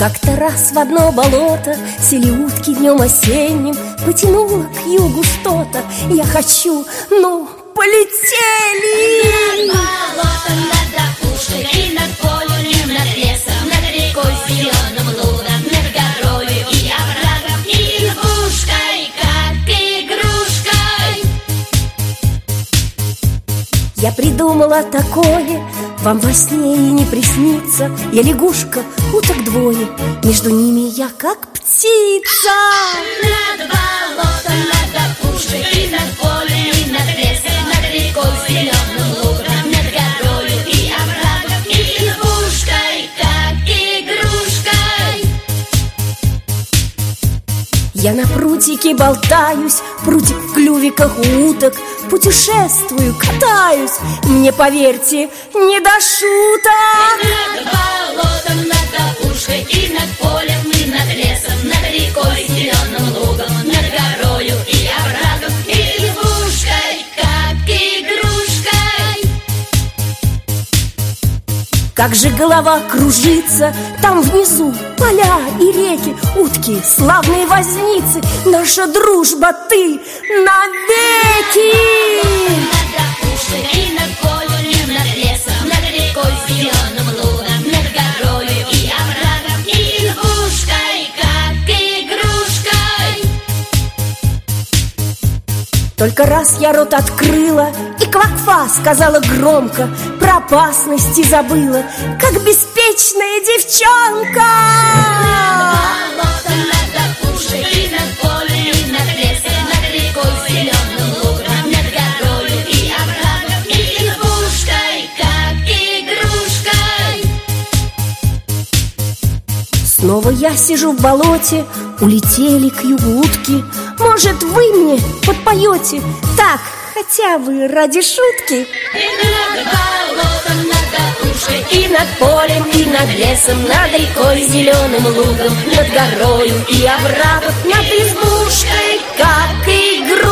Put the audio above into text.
Как-то раз в одно болото сели утки днем осенним, потянуло к югу что-то. Я хочу, ну, полетели! Над болотом, над опушкой и над полем, и над лесом, над рекой с зеленым лугом, над горою и оврагом, и избушкой, как игрушкой. Я придумала такое, вам во сне и не приснится. Я лягушка, уток двое, между ними я как птица. Над болотом, над опушкой и над полем, и над лесом, над рекой с зеленым лугом, над горою и оврагом, и избушкой, как игрушкой. Я на прутике болтаюсь, прутик в клювиках у уток. Путешествую, катаюсь, мне, поверьте, не до шуток. Над болотом, над опушкой и над полем, и над лесом, над рекой с зеленым лугом, над горою и оврагом, и избушкой, как игрушкой. Как же голова кружится, там внизу поля и реки, утки, славные возницы, наша дружба, ты навеки. Над опушкой и над полем, и над лесом, над рекой с зеленым лугом, над горою и оврагом, и избушкой, как игрушкой. Только раз я рот открыла и квакфа сказала громко, про опасности забыла, как беспечная девчонка. Над болотом, над опушкой и над полем, и над лесом, над рекой с зеленым лугом, над горою и оврагом, и избушкой, как игрушкой. Снова я сижу в болоте, улетели к югу утки. Может, вы мне подпоете? Так, хотя бы ради шутки. И над болотом, над опушкой, И над полем, и над лесом, над рекой зеленым лугом, над горою и оврагом, над избушкой, как игрушкой.